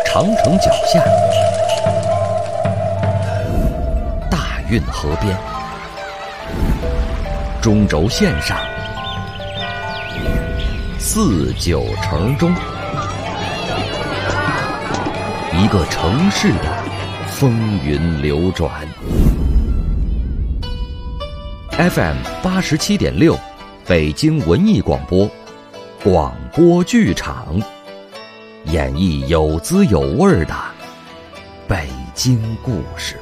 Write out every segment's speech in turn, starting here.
长城脚下，大运河边，中轴线上，四九城中，一个城市的风云流转。FM 87.6，北京文艺广播，广播剧场，演绎有滋有味的北京故事。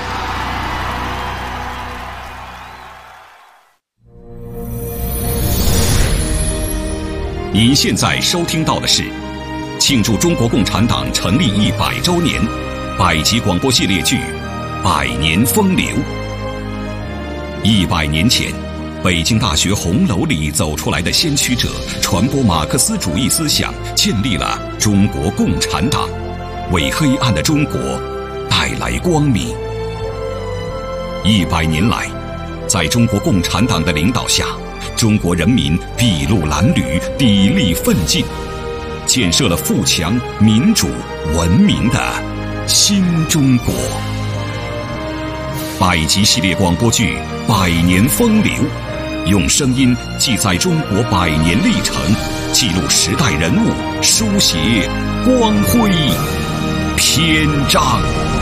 您现在收听到的是庆祝中国共产党成立100周年百集广播系列剧《百年风流》。100年前，北京大学红楼里走出来的先驱者，传播马克思主义思想，建立了中国共产党，为黑暗的中国带来光明。100年来，在中国共产党的领导下，中国人民筚路蓝缕，砥砺奋进，建设了富强、民主、文明的新中国。百集系列广播剧《百年风流》，用声音记载中国100年历程，记录时代人物，书写光辉篇章。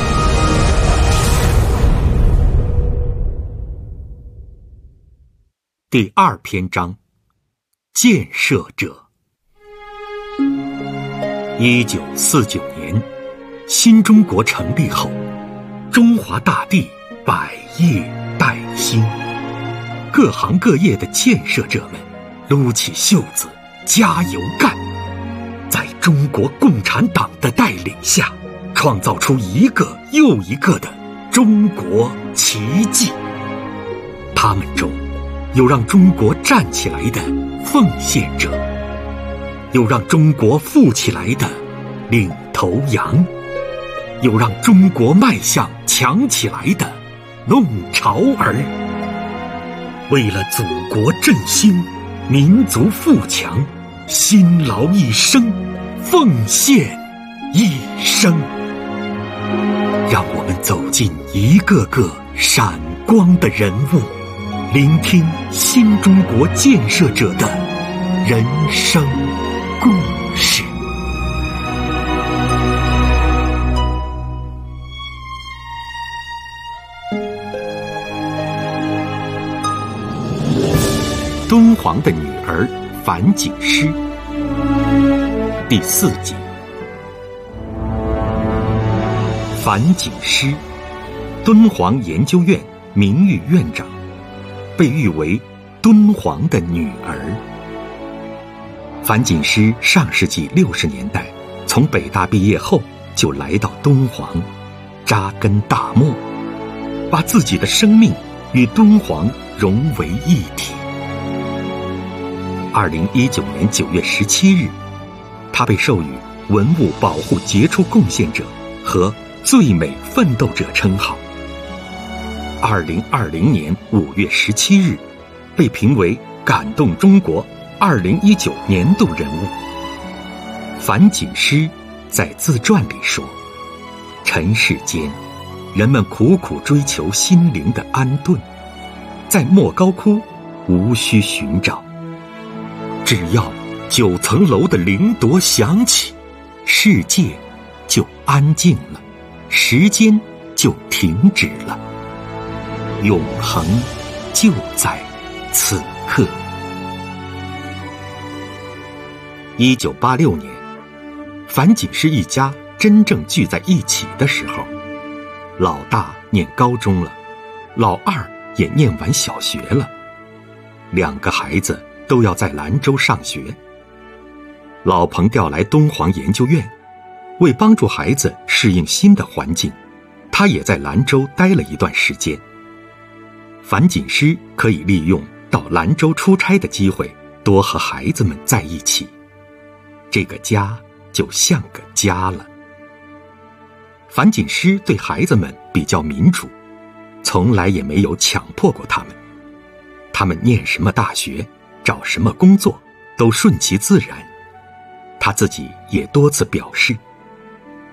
第2篇章，建设者。1949年，新中国成立后，中华大地百业待兴，各行各业的建设者们撸起袖子加油干，在中国共产党的带领下，创造出一个又一个的中国奇迹。他们中有让中国站起来的奉献者，有让中国富起来的领头羊，有让中国迈向强起来的弄潮儿。为了祖国振兴，民族富强，辛劳一生，奉献一生。让我们走进一个个闪光的人物，聆听新中国建设者的人生故事。敦煌的女儿樊锦诗，第4集。樊锦诗，敦煌研究院名誉院长，被誉为敦煌的女儿。樊锦诗上世纪60年代从北大毕业后就来到敦煌，扎根大漠，把自己的生命与敦煌融为一体。2019年9月17日，他被授予文物保护杰出贡献者和最美奋斗者称号。2020年5月17日，被评为感动中国2019年度人物。樊锦诗在自传里说，尘世间，人们苦苦追求心灵的安顿，在莫高窟无需寻找，只要9层楼的铃铎响起，世界就安静了，时间就停止了，永恒就在此刻。1986年，樊锦诗一家真正聚在一起的时候，老大念高中了，老二也念完小学了，2个孩子都要在兰州上学。老彭调来敦煌研究院，为帮助孩子适应新的环境，他也在兰州待了一段时间。樊锦诗可以利用到兰州出差的机会，多和孩子们在一起，这个家就像个家了。樊锦诗对孩子们比较民主，从来也没有强迫过他们。他们念什么大学，找什么工作，都顺其自然。他自己也多次表示，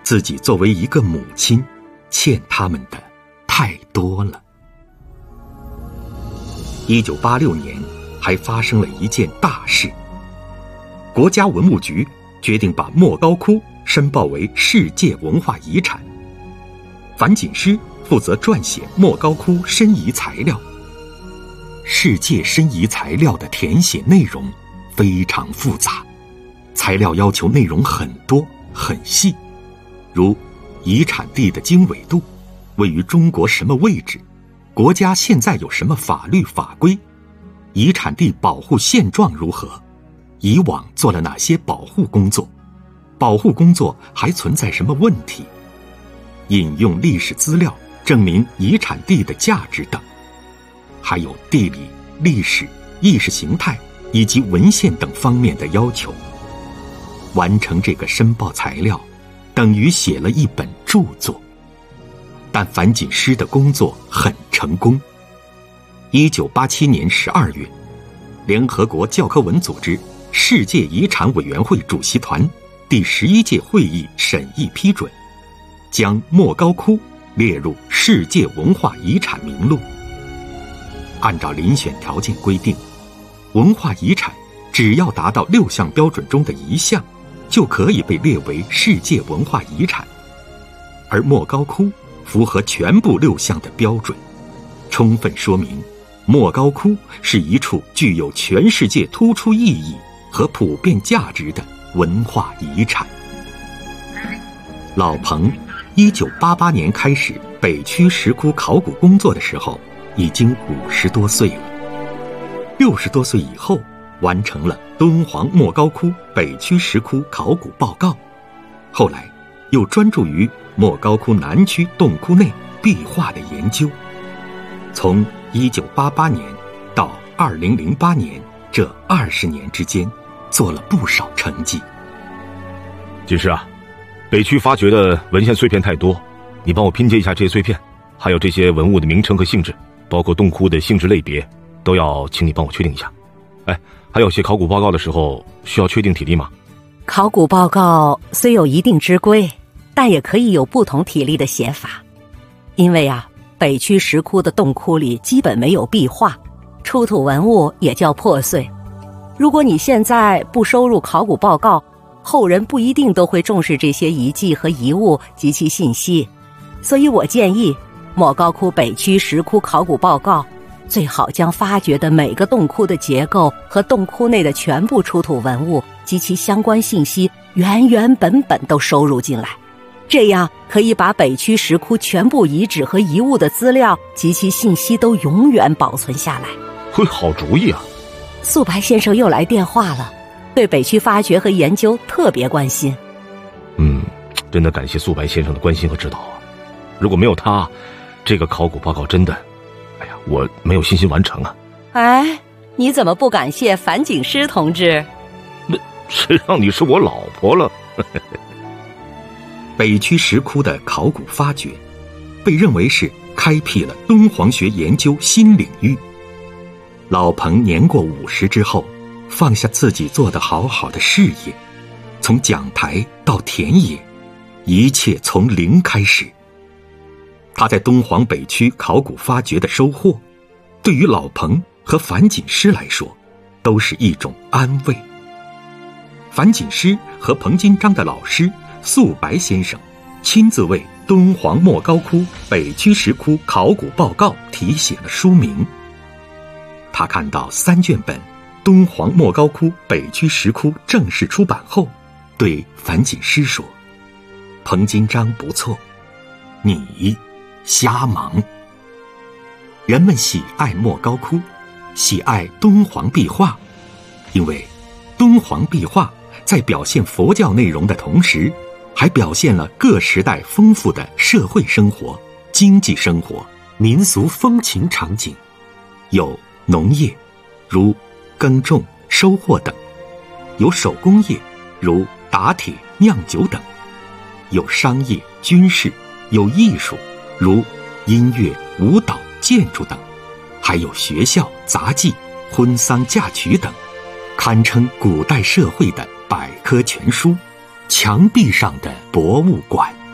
自己作为一个母亲，欠他们的太多了。1986年还发生了一件大事，国家文物局决定把莫高窟申报为世界文化遗产。樊锦诗负责撰写莫高窟申遗材料。世界申遗材料的填写内容非常复杂，材料要求内容很多很细，如遗产地的经纬度，位于中国什么位置，国家现在有什么法律法规，遗产地保护现状如何，以往做了哪些保护工作，保护工作还存在什么问题，引用历史资料证明遗产地的价值等，还有地理、历史、意识形态以及文献等方面的要求。完成这个申报材料，等于写了一本著作。但樊锦诗的工作很成功。1987年12月，联合国教科文组织世界遗产委员会主席团第11届会议审议批准，将莫高窟列入世界文化遗产名录。按照遴选条件规定，文化遗产只要达到6项标准中的1项，就可以被列为世界文化遗产。而莫高窟符合全部6项的标准，充分说明莫高窟是一处具有全世界突出意义和普遍价值的文化遗产。老彭1988年开始北区石窟考古工作的时候，已经50多岁了。60多岁以后，完成了敦煌莫高窟北区石窟考古报告，后来又专注于莫高窟南区洞窟内壁画的研究。从1988年到2008年这20年之间，做了不少成绩。 锦诗啊，北区发掘的文献碎片太多，你帮我拼接一下这些碎片，还有这些文物的名称和性质，包括洞窟的性质类别，都要请你帮我确定一下。哎，还有写考古报告的时候需要确定体例吗？ 考古报告虽有一定之规，但也可以有不同体例的写法。因为北区石窟的洞窟里基本没有壁画，出土文物也较破碎。如果你现在不收入考古报告，后人不一定都会重视这些遗迹和遗物及其信息。所以我建议莫高窟北区石窟考古报告最好将发掘的每个洞窟的结构和洞窟内的全部出土文物及其相关信息原本都收入进来，这样可以把北区石窟全部遗址和遗物的资料及其信息都永远保存下来。 嘿，好主意啊！ 素白先生又来电话了，对北区发掘和研究特别关心。 真的感谢素白先生的关心和指导啊！如果没有他，这个考古报告真的，我没有信心完成啊。 哎，你怎么不感谢樊锦诗同志？ 那谁让你是我老婆了？ 北区石窟的考古发掘被认为是开辟了敦煌学研究新领域。老彭年过50之后，放下自己做得好好的事业，从讲台到田野，一切从零开始。他在敦煌北区考古发掘的收获，对于老彭和樊锦诗来说，都是一种安慰。樊锦诗和彭金章的老师素白先生亲自为敦煌莫高窟北区石窟考古报告题写了书名。他看到3卷本敦煌莫高窟北区石窟正式出版后，对樊锦诗说：“彭金章不错，你瞎忙。”人们喜爱莫高窟，喜爱敦煌壁画，因为敦煌壁画在表现佛教内容的同时，还表现了各时代丰富的社会生活、经济生活、民俗风情场景，有农业，如耕种、收获等；有手工业，如打铁、酿酒等；有商业、军事；有艺术，如音乐、舞蹈、建筑等；还有学校、杂技、婚丧嫁娶等，堪称古代社会的百科全书，墙壁上的博物馆。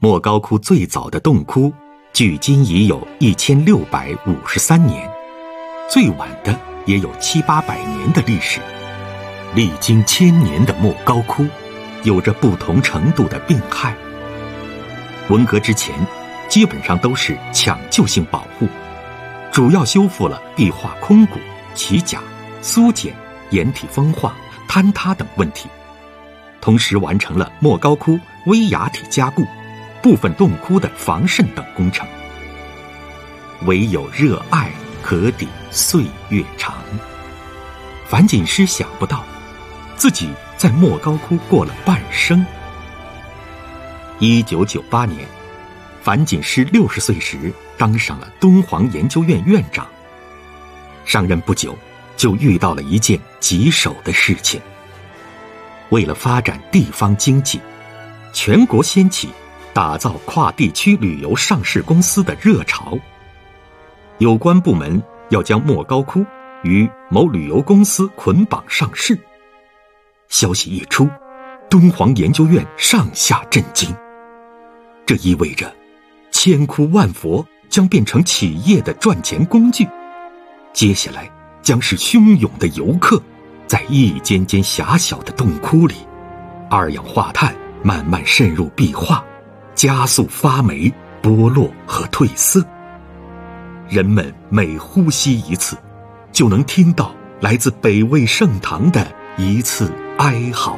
莫高窟最早的洞窟距今已有1653年，最晚的也有700-800年的历史。历经1000年的莫高窟有着不同程度的病害。文革之前基本上都是抢救性保护，主要修复了壁画空鼓、起甲、苏简、掩体风化、坍塌等问题，同时完成了莫高窟微崖体加固、部分洞窟的防渗等工程。唯有热爱可抵岁月长。樊锦诗想不到自己在莫高窟过了半生。1998年，樊锦诗60岁时当上了敦煌研究院院长。上任不久，就遇到了一件棘手的事情。为了发展地方经济，全国掀起打造跨地区旅游上市公司的热潮。有关部门要将莫高窟与某旅游公司捆绑上市。消息一出，敦煌研究院上下震惊。这意味着千窟万佛将变成企业的赚钱工具，接下来将是汹涌的游客在一间间狭小的洞窟里，二氧化碳慢慢渗入壁画，加速发霉、剥落和褪色。人们每呼吸一次，就能听到来自北魏盛唐的一次哀嚎。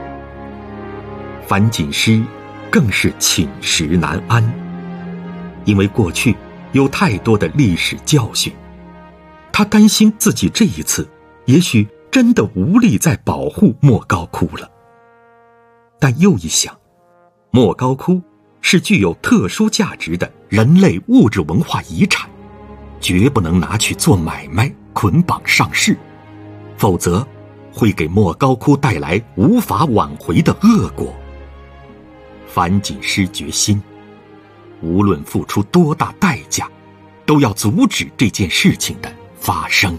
樊锦诗更是寝食难安，因为过去有太多的历史教训，他担心自己这一次也许真的无力再保护莫高窟了。但又一想，莫高窟是具有特殊价值的人类物质文化遗产，绝不能拿去做买卖捆绑上市，否则会给莫高窟带来无法挽回的恶果。樊锦诗决心，无论付出多大代价，都要阻止这件事情的发生。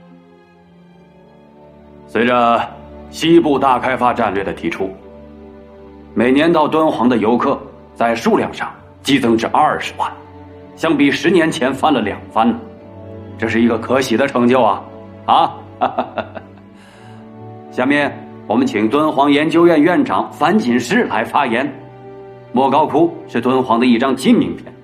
随着西部大开发战略的提出，每年到敦煌的游客在数量上激增至20万，相比10年前翻了2番呢，这是一个可喜的成就啊！下面我们请敦煌研究院院长樊锦诗来发言。莫高窟是敦煌的一张金名片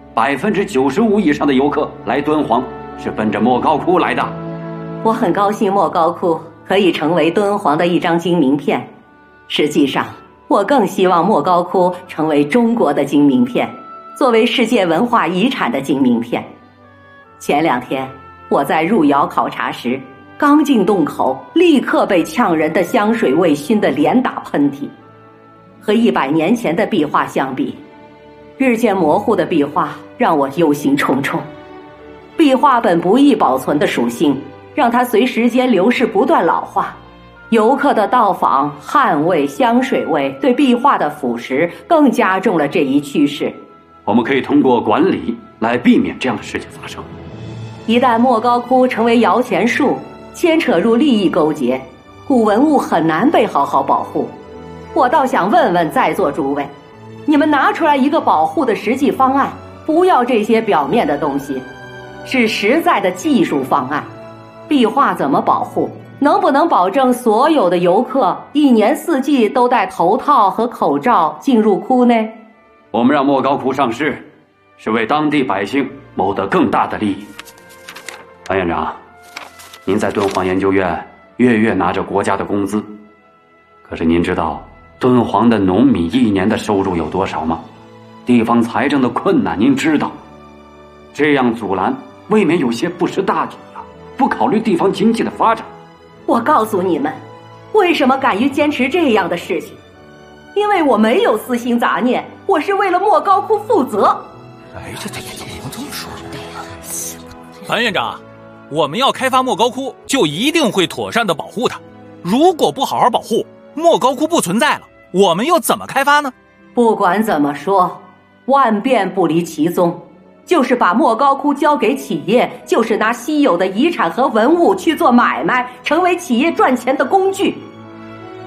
，95%以上的游客来敦煌是奔着莫高窟来的。 我很高兴莫高窟可以成为敦煌的一张金名片，实际上我更希望莫高窟成为中国的金名片，作为世界文化遗产的金名片。前2天我在入窑考察时，刚进洞口立刻被呛人的香水味熏得连打喷嚏。和100年前的壁画相比，日渐模糊的壁画让我忧心忡忡。壁画本不易保存的属性，让它随时间流逝不断老化。游客的到访、汗味、香水味对壁画的腐蚀，更加重了这一趋势。 我们可以通过管理来避免这样的事情发生。 一旦莫高窟成为摇钱树，牵扯入利益勾结，古文物很难被好好保护。我倒想问问在座诸位，你们拿出来一个保护的实际方案，不要这些表面的东西，是实在的技术方案。壁画怎么保护？能不能保证所有的游客1年4季都戴头套和口罩进入窟呢？ 我们让莫高窟上市，是为当地百姓谋得更大的利益。樊院长，您在敦煌研究院月月拿着国家的工资，可是您知道敦煌的农民1年的收入有多少吗？地方财政的困难您知道，这样阻拦未免有些不识大体啊，不考虑地方经济的发展。 我告诉你们，为什么敢于坚持这样的事情？因为我没有私心杂念，我是为了莫高窟负责。 哎，这么说？樊院长，我们要开发莫高窟，就一定会妥善的保护它。如果不好好保护，莫高窟不存在了，我们又怎么开发呢？ 不管怎么说，万变不离其宗，就是把莫高窟交给企业，就是拿稀有的遗产和文物去做买卖，成为企业赚钱的工具。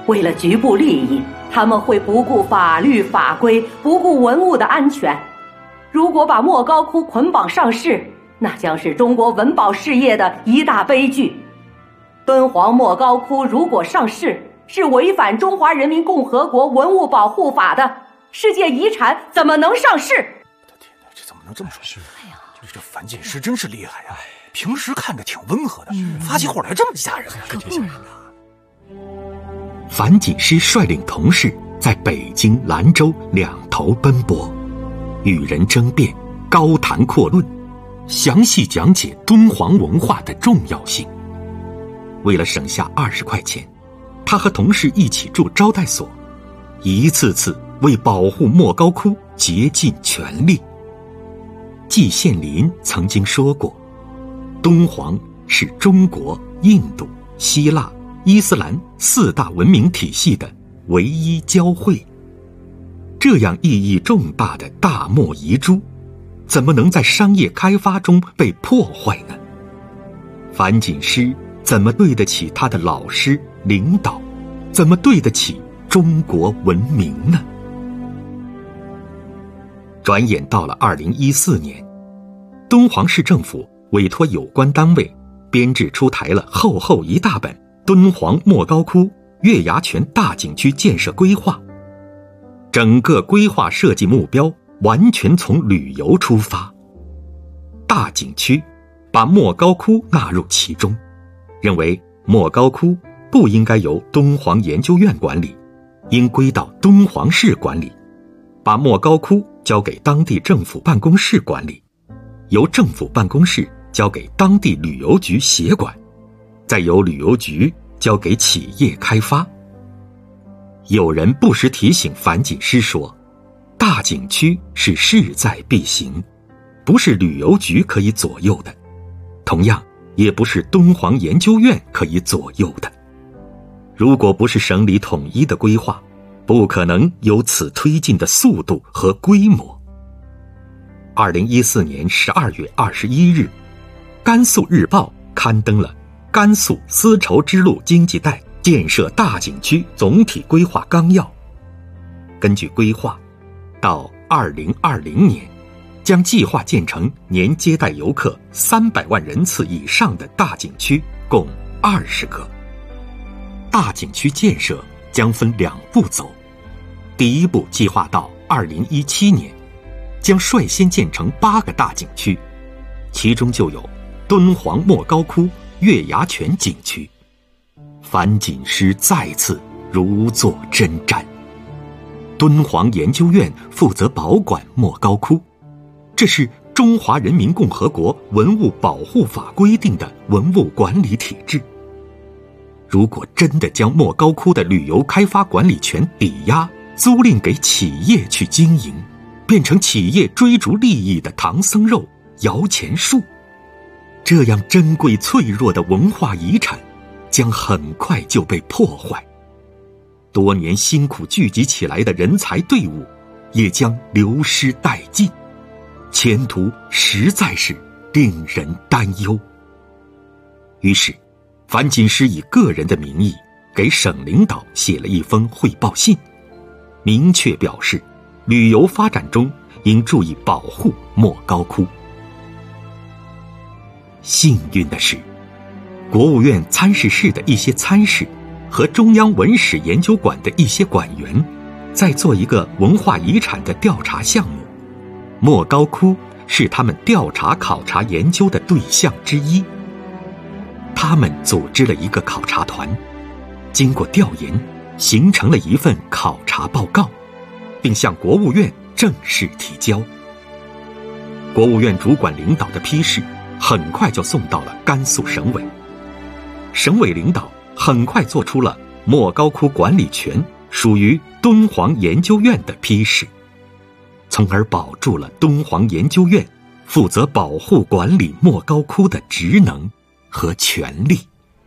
为了局部利益，他们会不顾法律法规，不顾文物的安全。如果把莫高窟捆绑上市，那将是中国文保事业的一大悲剧。敦煌莫高窟如果上市，是违反中华人民共和国文物保护法的，世界遗产怎么能上市？ 我的天哪，这怎么能这么说？哎呀，这樊锦诗真是厉害呀！平时看着挺温和的，发起火来这么吓人，可挺吓人的。 樊锦诗率领同事在北京、兰州两头奔波，与人争辩，高谈阔论，详细讲解敦煌文化的重要性。为了省下20块钱，他和同事一起住招待所，一次次为保护莫高窟竭尽全力。季羡林曾经说过，敦煌是中国、印度、希腊、伊斯兰4大文明体系的唯一交汇。这样意义重大的大漠遗珠，怎么能在商业开发中被破坏呢？樊锦诗怎么对得起他的老师领导，怎么对得起中国文明呢？转眼到了2014年，敦煌市政府委托有关单位编制出台了厚厚一大本敦煌莫高窟月牙泉大景区建设规划。整个规划设计目标完全从旅游出发。大景区把莫高窟纳入其中，认为莫高窟不应该由敦煌研究院管理，应归到敦煌市管理，把莫高窟交给当地政府办公室管理，由政府办公室交给当地旅游局协管，再由旅游局交给企业开发。有人不时提醒樊锦诗说，大景区是势在必行，不是旅游局可以左右的，同样也不是敦煌研究院可以左右的。如果不是省里统一的规划，不可能有此推进的速度和规模。2014年12月21日，甘肃日报刊登了甘肃丝绸之路经济带建设大景区总体规划纲要。根据规划，到2020年，将计划建成年接待游客300万人次以上的大景区共20个。大景区建设将分2步走，第一步计划到2017年，将率先建成8个大景区，其中就有敦煌莫高窟月牙泉景区。樊锦诗再次如坐针毡。敦煌研究院负责保管莫高窟，这是中华人民共和国文物保护法规定的文物管理体制。如果真的将莫高窟的旅游开发管理权抵押租赁给企业去经营，变成企业追逐利益的唐僧肉、摇钱树，这样珍贵脆弱的文化遗产将很快就被破坏，多年辛苦聚集起来的人才队伍也将流失殆尽，前途实在是令人担忧。于是樊锦诗以个人的名义给省领导写了一封汇报信，明确表示旅游发展中应注意保护莫高窟。幸运的是，国务院参事室的一些参事和中央文史研究馆的一些馆员在做一个文化遗产的调查项目，莫高窟是他们调查考察研究的对象之一。他们组织了一个考察团，经过调研形成了一份考察报告，并向国务院正式提交。国务院主管领导的批示很快就送到了甘肃省委，省委领导很快做出了莫高窟管理权属于敦煌研究院的批示，从而保住了敦煌研究院负责保护管理莫高窟的职能和权利。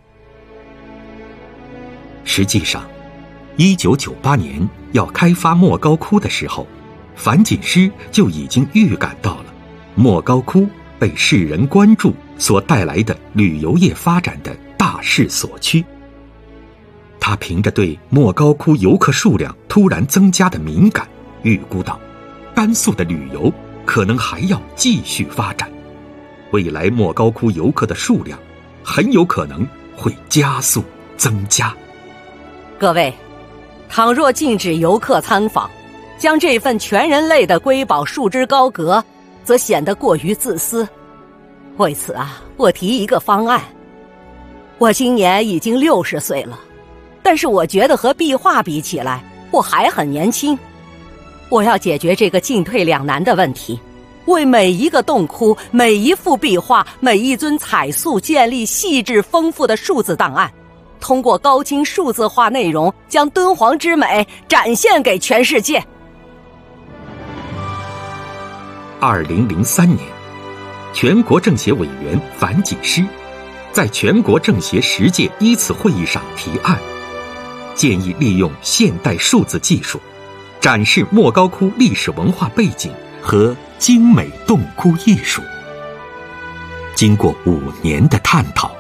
实际上1998年要开发莫高窟的时候，樊锦诗就已经预感到了莫高窟被世人关注所带来的旅游业发展的大势所趋。他他凭着对莫高窟游客数量突然增加的敏感，预估到甘肃的旅游可能还要继续发展，未来莫高窟游客的数量很有可能会加速增加。 各位，倘若禁止游客参访，将这份全人类的瑰宝束之高阁，则显得过于自私。为此我提一个方案。我今年已经60岁了，但是我觉得和壁画比起来，我还很年轻。我要解决这个进退两难的问题，为每一个洞窟、每一幅壁画、每一尊彩塑建立细致丰富的数字档案，通过高清数字化内容，将敦煌之美展现给全世界。 2003年，全国政协委员樊锦诗在全国政协10届1次会议上提案，建议利用现代数字技术，展示莫高窟历史文化背景和精美洞窟艺术。经过5年的探讨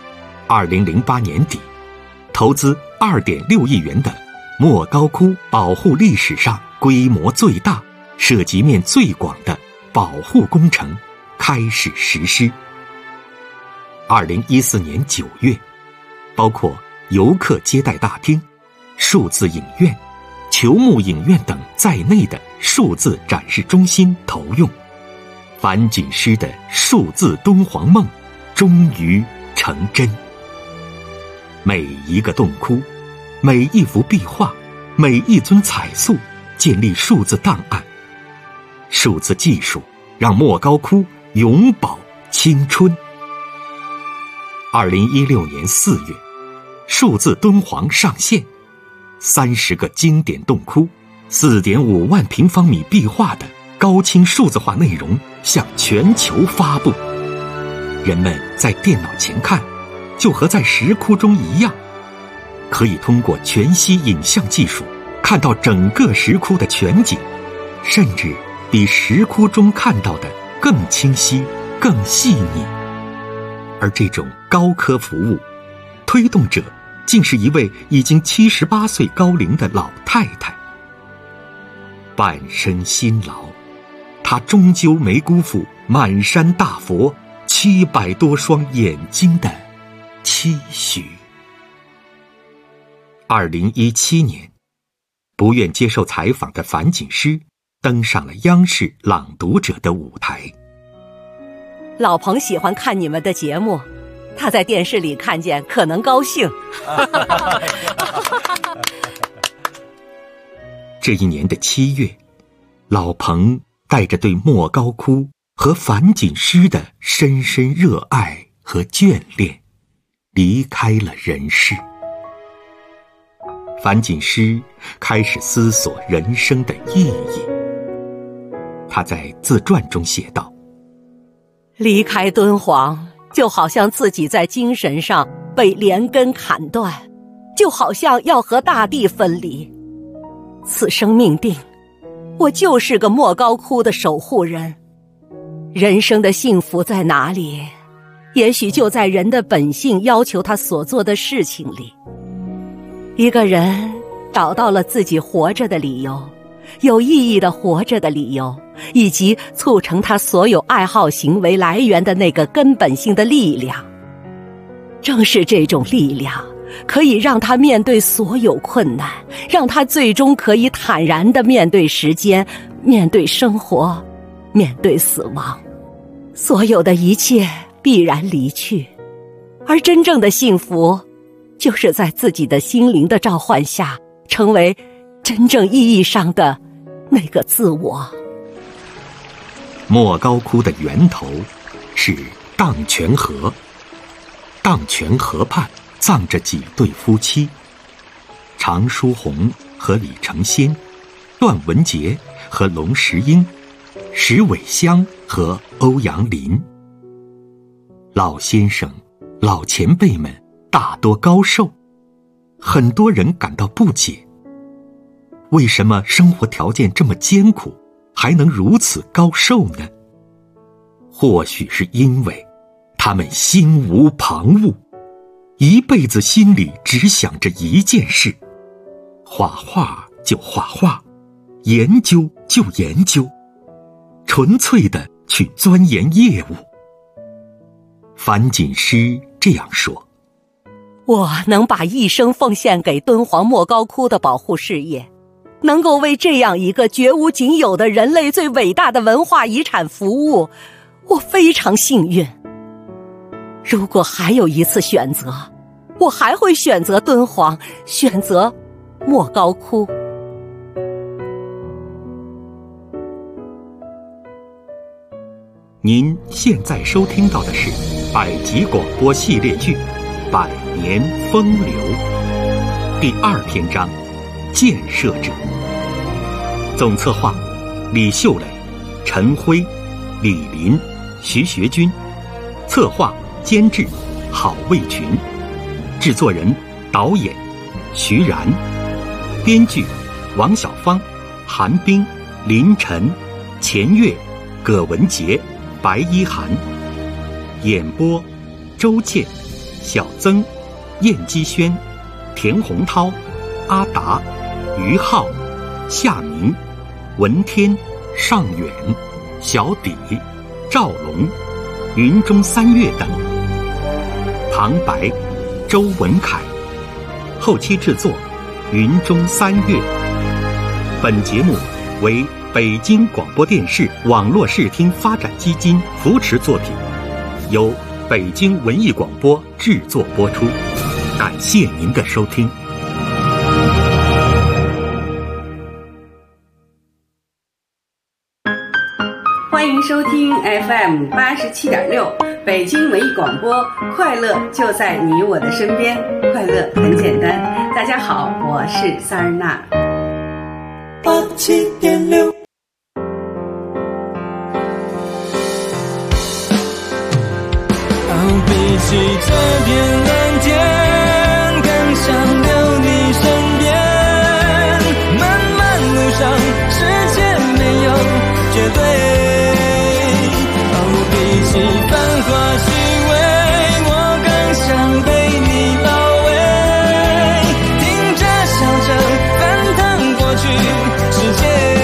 ，2008年底，投资2.6亿元的莫高窟保护历史上规模最大、涉及面最广的保护工程开始实施。2014年9月，包括游客接待大厅、数字影院、球幕影院等在内的数字展示中心投用，樊锦诗的数字敦煌梦终于成真。每一个洞窟、每一幅壁画、每一尊彩塑建立数字档案，数字技术让莫高窟永葆青春。2016年4月，数字敦煌上线，30个经典洞窟、4.5万平方米壁画的高清数字化内容向全球发布。人们在电脑前看，就和在石窟中一样，可以通过全息影像技术看到整个石窟的全景，甚至比石窟中看到的更清晰、更细腻。而这种高科服务，推动者竟是一位已经78岁高龄的老太太。半生辛劳，她终究没辜负满山大佛700多双眼睛的期许。2017年，不愿接受采访的樊锦诗登上了央视《朗读者》的舞台。 老彭喜欢看你们的节目，他在电视里看见可能高兴。 这一年的7月，老彭带着对莫高窟和樊锦诗的深深热爱和眷恋，离开了人世。樊锦诗开始思索人生的意义。他在自传中写道： 离开敦煌，就好像自己在精神上被连根砍断，就好像要和大地分离。此生命定，我就是个莫高窟的守护人。人生的幸福在哪里？也许就在人的本性要求他所做的事情里。一个人找到了自己活着的理由，有意义的活着的理由，以及促成他所有爱好行为来源的那个根本性的力量。正是这种力量，可以让他面对所有困难，让他最终可以坦然地面对时间，面对生活，面对死亡。所有的一切必然离去，而真正的幸福，就是在自己的心灵的召唤下，成为真正意义上的那个自我。 莫高窟的源头是荡泉河，荡泉河畔葬着几对夫妻，常书鸿和李承先，段文杰和龙石英，石伟香和欧阳林。老先生、老前辈们大多高寿，很多人感到不解，为什么生活条件这么艰苦，还能如此高寿呢？或许是因为他们心无旁骛， 一辈子心里只想着一件事：画画就画画，研究就研究，纯粹的去钻研业务。樊锦诗这样说： 我能把一生奉献给敦煌莫高窟的保护事业，能够为这样一个绝无仅有的人类最伟大的文化遗产服务，我非常幸运。如果还有一次选择，我还会选择敦煌，选择莫高窟。 您现在收听到的是百集广播系列剧《百年风流》第2篇章《建设者》，总策划李秀磊、陈辉、李林、徐学军，策划监制郝卫群，制作人导演徐然，编剧王小芳、韩冰、林晨、钱月、葛文杰、白一涵，演播周健、小曾、燕姬轩、田洪涛、阿达、于浩、夏明、文天、尚远、小底、赵龙、云中三月等。旁白周文凯，后期制作云中三月。本节目为北京广播电视网络视听发展基金扶持作品，由北京文艺广播制作播出。感谢您的收听。 欢迎收听 FM 87.6北京文艺广播，快乐就在你我的身边，快乐很简单。大家好，我是萨尔娜。 87.6比起这片蓝天，更想留你身边。漫漫路上，世界没有绝对。比起繁华虚伪，我更想被你包围。听着笑着，翻腾过去世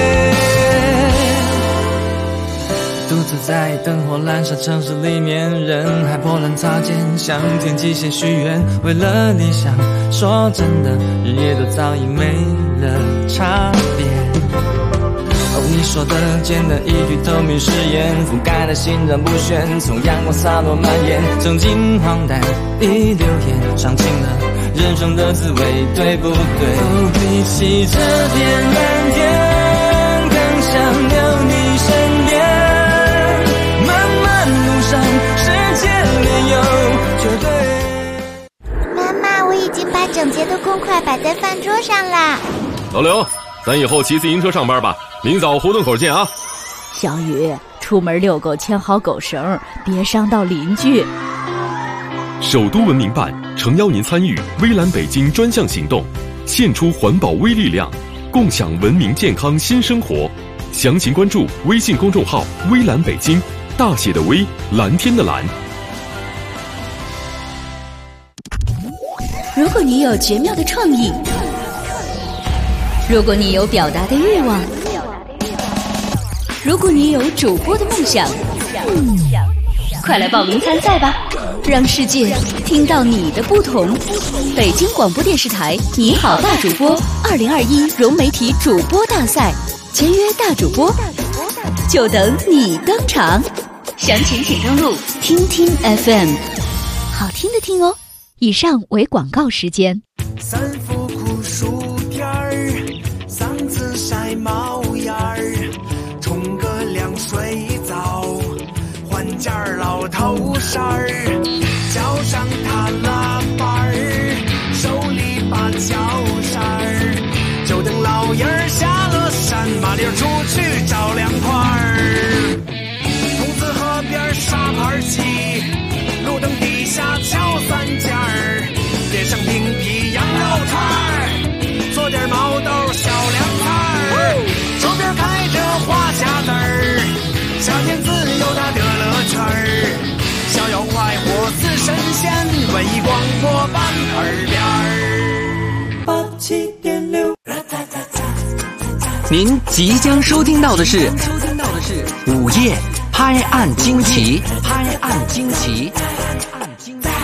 界。独自在灯火阑珊城市里面，人海波澜擦肩，向天际线许愿，为了理想，说真的，日夜都早已没了差别。你说的简单一句透明誓言，覆盖了心然不宣，从阳光洒落蔓延，曾经荒诞已流言，尝尽了人生的滋味，对不对？比起这片蓝天，更想留你身边。漫漫路上，世界没有绝对。 妈妈，我已经把整洁的公筷摆在饭桌上啦。 老刘，咱以后骑自行车上班吧，明早胡同口见啊。 小雨，出门遛狗牵好狗绳，别伤到邻居。 首都文明办诚邀您参与微蓝北京专项行动，献出环保微力量，共享文明健康新生活。详情关注微信公众号微蓝北京，大写的微，蓝天的蓝。 如果你有绝妙的创意，如果你有表达的欲望，如果你有主播的梦想，快来报名参赛吧，让世界听到你的不同。北京广播电视台你好大主播2021融媒体主播大赛，签约大主播，就等你登场。详情请登录听听 FM， 好听的听哦。 以上为广告时间。 三伏酷暑天儿，嗓子晒冒烟儿，冲个凉水澡，换件老头衫儿，脚上踏拉板儿，手里把脚扇儿，就等老爷儿下了山，麻溜出去找凉快儿。筒子河边沙盘棋，路灯底下敲三尖儿，点上冰皮羊肉串儿，做点毛豆小凉菜儿，周边开着花匣子儿，夏天自由它的乐趣儿，逍遥快活似神仙，文艺广播您即将收听到的是午夜拍案惊奇。拍案惊奇。